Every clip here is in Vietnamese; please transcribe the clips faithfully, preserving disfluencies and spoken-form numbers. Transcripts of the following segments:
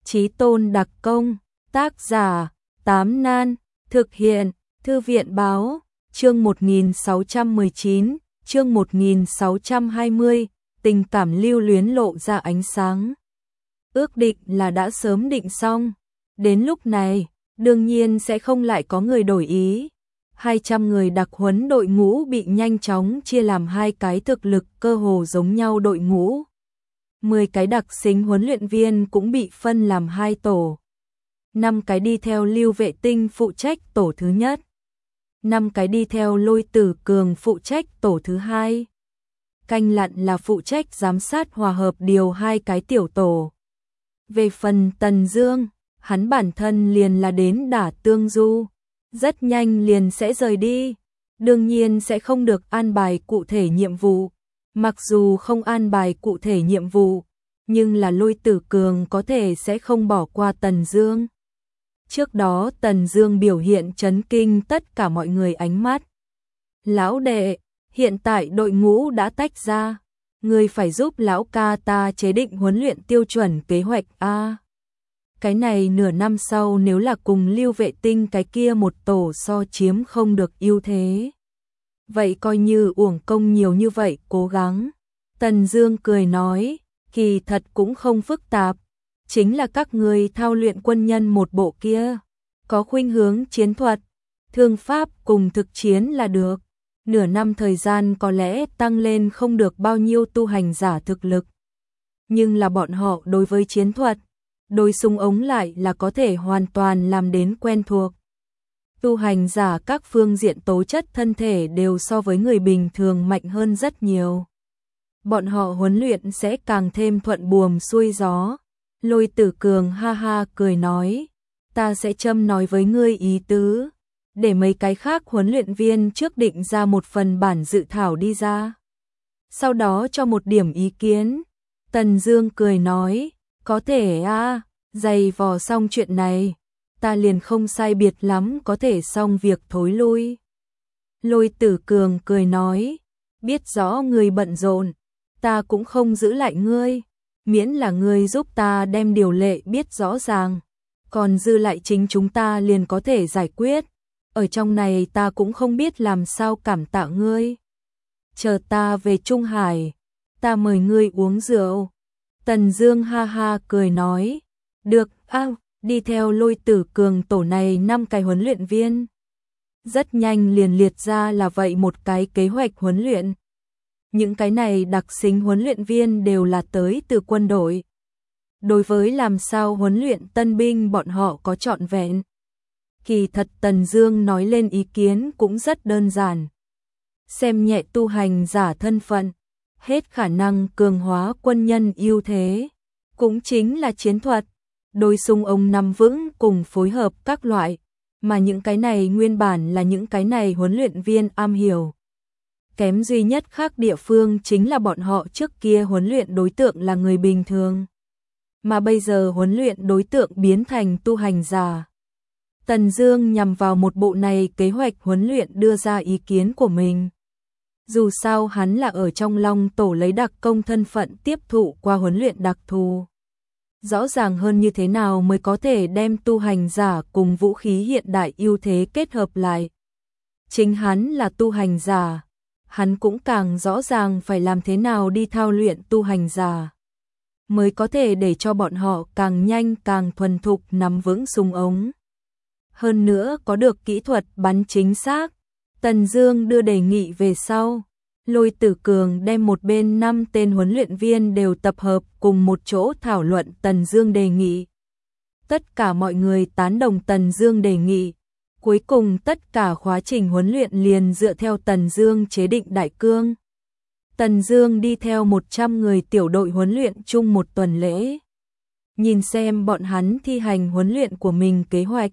Chí Tôn đặc công, tác giả, Tám Nan, thực hiện, Thư viện báo, chương một nghìn sáu trăm mười chín, chương một nghìn sáu trăm hai mươi, tình cảm lưu luyến lộ ra ánh sáng. Ước định là đã sớm định xong, đến lúc này, đương nhiên sẽ không lại có người đổi ý. hai trăm người đặc huấn đội ngũ bị nhanh chóng chia làm hai cái thực lực cơ hồ giống nhau đội ngũ. mười cái đặc xính huấn luyện viên cũng bị phân làm hai tổ. năm cái đi theo Lưu Vệ Tinh phụ trách tổ thứ nhất. năm cái đi theo Lôi Tử Cường phụ trách tổ thứ hai. Canh Lặn là phụ trách giám sát hòa hợp điều hai cái tiểu tổ. Về phần Tần Dương, hắn bản thân liền là đến đả tương du, rất nhanh liền sẽ rời đi, đương nhiên sẽ không được an bài cụ thể nhiệm vụ. Mặc dù không an bài cụ thể nhiệm vụ, nhưng là Lôi Tử Cường có thể sẽ không bỏ qua Tần Dương. Trước đó Tần Dương biểu hiện chấn kinh tất cả mọi người ánh mắt. Lão đệ, hiện tại đội ngũ đã tách ra, ngươi phải giúp lão ca ta chế định huấn luyện tiêu chuẩn kế hoạch a. Cái này nửa năm sau nếu là cùng Lưu Vệ Tinh cái kia một tổ so chiếm không được ưu thế. Vậy coi như uổng công nhiều như vậy cố gắng. Tần Dương cười nói, kỳ thật cũng không phức tạp, chính là các người thao luyện quân nhân một bộ kia, có khuynh hướng chiến thuật, thương pháp cùng thực chiến là được. Nửa năm thời gian có lẽ tăng lên không được bao nhiêu tu hành giả thực lực, nhưng là bọn họ đối với chiến thuật, đối súng ống lại là có thể hoàn toàn làm đến quen thuộc. Tu hành giả các phương diện tố chất thân thể đều so với người bình thường mạnh hơn rất nhiều. Bọn họ huấn luyện sẽ càng thêm thuận buồm xuôi gió. Lôi Tử Cường ha ha cười nói, ta sẽ châm nói với ngươi ý tứ, để mấy cái khác huấn luyện viên trước định ra một phần bản dự thảo đi ra. Sau đó cho một điểm ý kiến. Tần Dương cười nói, có thể a, dày vò xong chuyện này, ta liền không sai biệt lắm có thể xong việc thối lui. Lôi Tử Cường cười nói, biết rõ ngươi bận rộn, ta cũng không giữ lại ngươi, miễn là ngươi giúp ta đem điều lệ biết rõ ràng, còn dư lại chính chúng ta liền có thể giải quyết. Ở trong này ta cũng không biết làm sao cảm tạ ngươi. Chờ ta về Trung Hải, ta mời ngươi uống rượu. Tần Dương ha ha cười nói, được, a, đi theo Lôi Tử Cường tổ này năm cái huấn luyện viên. Rất nhanh liền liệt ra là vậy một cái kế hoạch huấn luyện. Những cái này đặc xính huấn luyện viên đều là tới từ quân đội. Đối với làm sao huấn luyện tân binh bọn họ có trọn vẹn. Kỳ thật Tần Dương nói lên ý kiến cũng rất đơn giản. Xem nhẹ tu hành giả thân phận, hết khả năng cường hóa quân nhân ưu thế, cũng chính là chiến thuật, đối súng ống nắm vững cùng phối hợp các loại, mà những cái này nguyên bản là những cái này huấn luyện viên am hiểu. Kém duy nhất khác địa phương chính là bọn họ trước kia huấn luyện đối tượng là người bình thường, mà bây giờ huấn luyện đối tượng biến thành tu hành giả. Tần Dương nhằm vào một bộ này kế hoạch huấn luyện đưa ra ý kiến của mình. Dù sao hắn là ở trong Long tổ lấy đặc công thân phận tiếp thụ qua huấn luyện đặc thù. Rõ ràng hơn như thế nào mới có thể đem tu hành giả cùng vũ khí hiện đại ưu thế kết hợp lại. Chính hắn là tu hành giả, hắn cũng càng rõ ràng phải làm thế nào đi thao luyện tu hành giả, mới có thể để cho bọn họ càng nhanh càng thuần thục nắm vững súng ống. Hơn nữa có được kỹ thuật bắn chính xác. Tần Dương đưa đề nghị về sau, Lôi Tử Cường đem một bên năm tên huấn luyện viên đều tập hợp cùng một chỗ thảo luận Tần Dương đề nghị. Tất cả mọi người tán đồng Tần Dương đề nghị. Cuối cùng tất cả khóa trình huấn luyện liền dựa theo Tần Dương chế định đại cương. Tần Dương đi theo một trăm người tiểu đội huấn luyện chung một tuần lễ, nhìn xem bọn hắn thi hành huấn luyện của mình kế hoạch.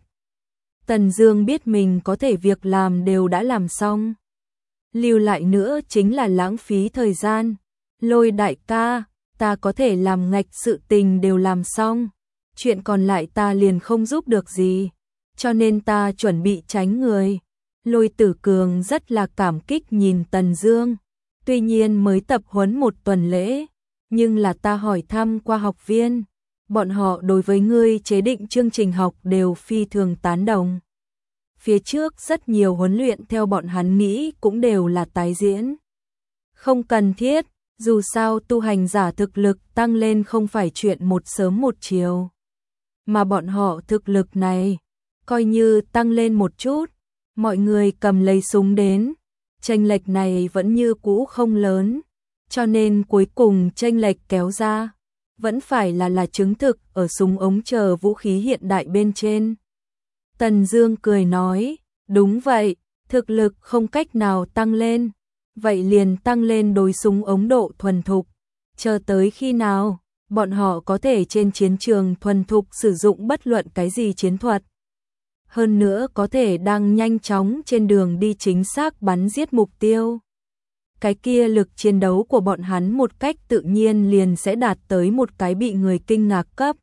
Tần Dương biết mình có thể việc làm đều đã làm xong, lưu lại nữa chính là lãng phí thời gian. Lôi đại ca, ta có thể làm ngạch sự tình đều làm xong, chuyện còn lại ta liền không giúp được gì, cho nên ta chuẩn bị tránh người. Lôi Tử Cường rất là cảm kích nhìn Tần Dương, tuy nhiên mới tập huấn một tuần lễ, nhưng là ta hỏi thăm qua học viên, bọn họ đối với ngươi chế định chương trình học đều phi thường tán đồng. Phía trước rất nhiều huấn luyện theo bọn hắn nghĩ cũng đều là tái diễn. Không cần thiết, dù sao tu hành giả thực lực tăng lên không phải chuyện một sớm một chiều. Mà bọn họ thực lực này, coi như tăng lên một chút, mọi người cầm lấy súng đến, chênh lệch này vẫn như cũ không lớn, cho nên cuối cùng chênh lệch kéo ra, vẫn phải là là chứng thực ở súng ống chờ vũ khí hiện đại bên trên. Tần Dương cười nói, đúng vậy, thực lực không cách nào tăng lên, vậy liền tăng lên đối súng ống độ thuần thục, chờ tới khi nào, bọn họ có thể trên chiến trường thuần thục sử dụng bất luận cái gì chiến thuật. Hơn nữa có thể đang nhanh chóng trên đường đi chính xác bắn giết mục tiêu. Cái kia lực chiến đấu của bọn hắn một cách tự nhiên liền sẽ đạt tới một cái bị người kinh ngạc cấp.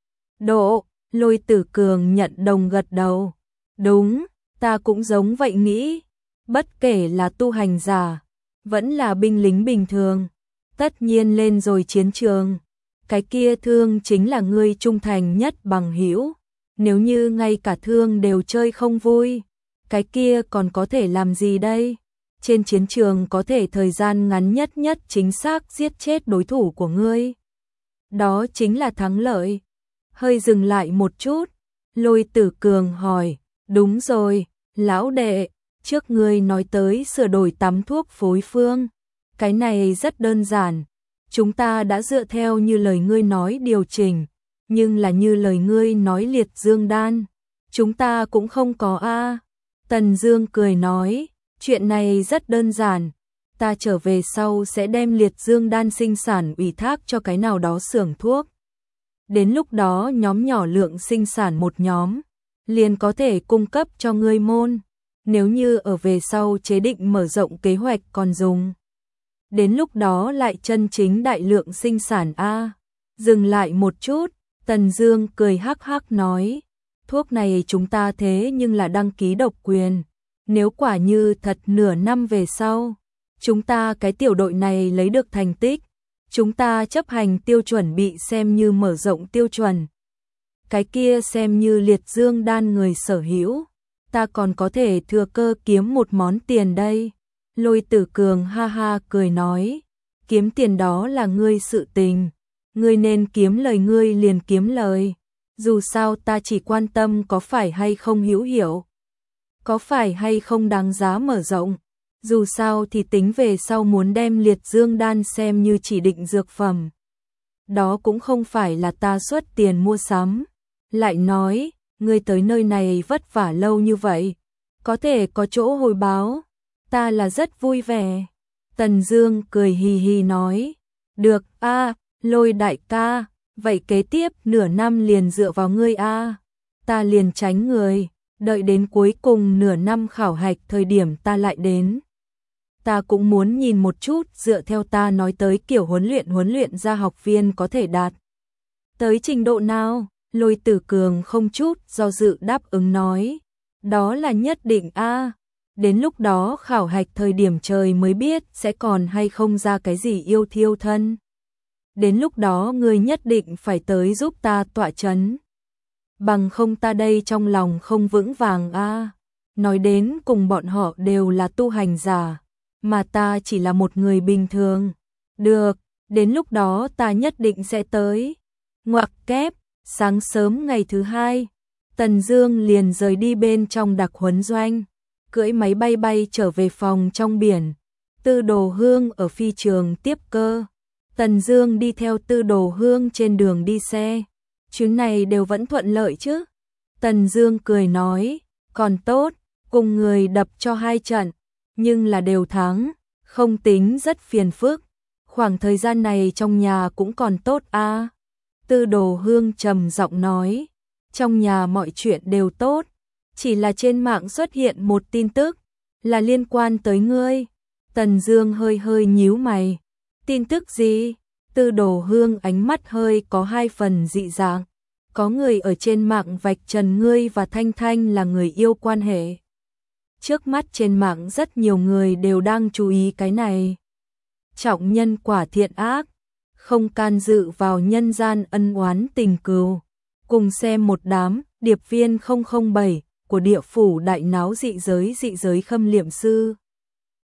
Độ, Lôi Tử Cường nhận đồng gật đầu. Đúng, ta cũng giống vậy nghĩ. Bất kể là tu hành giả, vẫn là binh lính bình thường. Tất nhiên lên rồi chiến trường. Cái kia thương chính là ngươi trung thành nhất bằng hữu. Nếu như ngay cả thương đều chơi không vui, cái kia còn có thể làm gì đây? Trên chiến trường có thể thời gian ngắn nhất nhất chính xác giết chết đối thủ của ngươi. Đó chính là thắng lợi. Hơi dừng lại một chút, Lôi Tử Cường hỏi, đúng rồi, lão đệ, trước ngươi nói tới sửa đổi tắm thuốc phối phương. Cái này rất đơn giản, chúng ta đã dựa theo như lời ngươi nói điều chỉnh. Nhưng là như lời ngươi nói liệt dương đan, chúng ta cũng không có a. Tần Dương cười nói, chuyện này rất đơn giản, ta trở về sau sẽ đem liệt dương đan sinh sản ủy thác cho cái nào đó xưởng thuốc. Đến lúc đó nhóm nhỏ lượng sinh sản một nhóm, liền có thể cung cấp cho ngươi môn, nếu như ở về sau chế định mở rộng kế hoạch còn dùng. Đến lúc đó lại chân chính đại lượng sinh sản a. Dừng lại một chút, Tần Dương cười hắc hắc nói, thuốc này chúng ta thế nhưng là đăng ký độc quyền, nếu quả như thật nửa năm về sau, chúng ta cái tiểu đội này lấy được thành tích, chúng ta chấp hành tiêu chuẩn bị xem như mở rộng tiêu chuẩn. Cái kia xem như liệt dương đan người sở hữu, ta còn có thể thừa cơ kiếm một món tiền đây. Lôi Tử Cường ha ha cười nói, kiếm tiền đó là ngươi sự tình. Ngươi nên kiếm lời ngươi liền kiếm lời, dù sao ta chỉ quan tâm có phải hay không hữu hiệu, có phải hay không đáng giá mở rộng, dù sao thì tính về sau muốn đem liệt dương đan xem như chỉ định dược phẩm. Đó cũng không phải là ta xuất tiền mua sắm. Lại nói, ngươi tới nơi này vất vả lâu như vậy, có thể có chỗ hồi báo, ta là rất vui vẻ. Tần Dương cười hì hì nói, được a. Lôi đại ca, vậy kế tiếp nửa năm liền dựa vào ngươi a. Ta liền tránh người, đợi đến cuối cùng nửa năm khảo hạch thời điểm ta lại đến. Ta cũng muốn nhìn một chút dựa theo ta nói tới kiểu huấn luyện huấn luyện ra học viên có thể đạt tới trình độ nào. Lôi Tử Cường không chút do dự đáp ứng nói, đó là nhất định a. Đến lúc đó khảo hạch thời điểm trời mới biết sẽ còn hay không ra cái gì yêu thiêu thân. Đến lúc đó ngươi nhất định phải tới giúp ta tọa chấn. Bằng không ta đây trong lòng không vững vàng a. Nói đến cùng bọn họ đều là tu hành giả, mà ta chỉ là một người bình thường. Được, đến lúc đó ta nhất định sẽ tới. Ngoặc kép, sáng sớm ngày thứ hai, Tần Dương liền rời đi bên trong đặc huấn doanh, cưỡi máy bay bay trở về phòng trong biển. Tư Đồ Hương ở phi trường tiếp cơ. Tần Dương đi theo Tư Đồ Hương trên đường đi xe. Chuyến này đều vẫn thuận lợi chứ? Tần Dương cười nói, còn tốt, cùng người đập cho hai trận, nhưng là đều thắng, không tính rất phiền phức. Khoảng thời gian này trong nhà cũng còn tốt a. À? Tư Đồ Hương trầm giọng nói, trong nhà mọi chuyện đều tốt, chỉ là trên mạng xuất hiện một tin tức, là liên quan tới ngươi. Tần Dương hơi hơi nhíu mày. Tin tức gì? Tư Đồ Hương ánh mắt hơi có hai phần dị dạng. Có người ở trên mạng vạch trần ngươi và Thanh Thanh là người yêu quan hệ. Trước mắt trên mạng rất nhiều người đều đang chú ý cái này. Trọng nhân quả thiện ác, không can dự vào nhân gian ân oán tình cừu. Cùng xem một đám điệp viên không không bảy của địa phủ đại náo dị giới dị giới khâm liệm sư.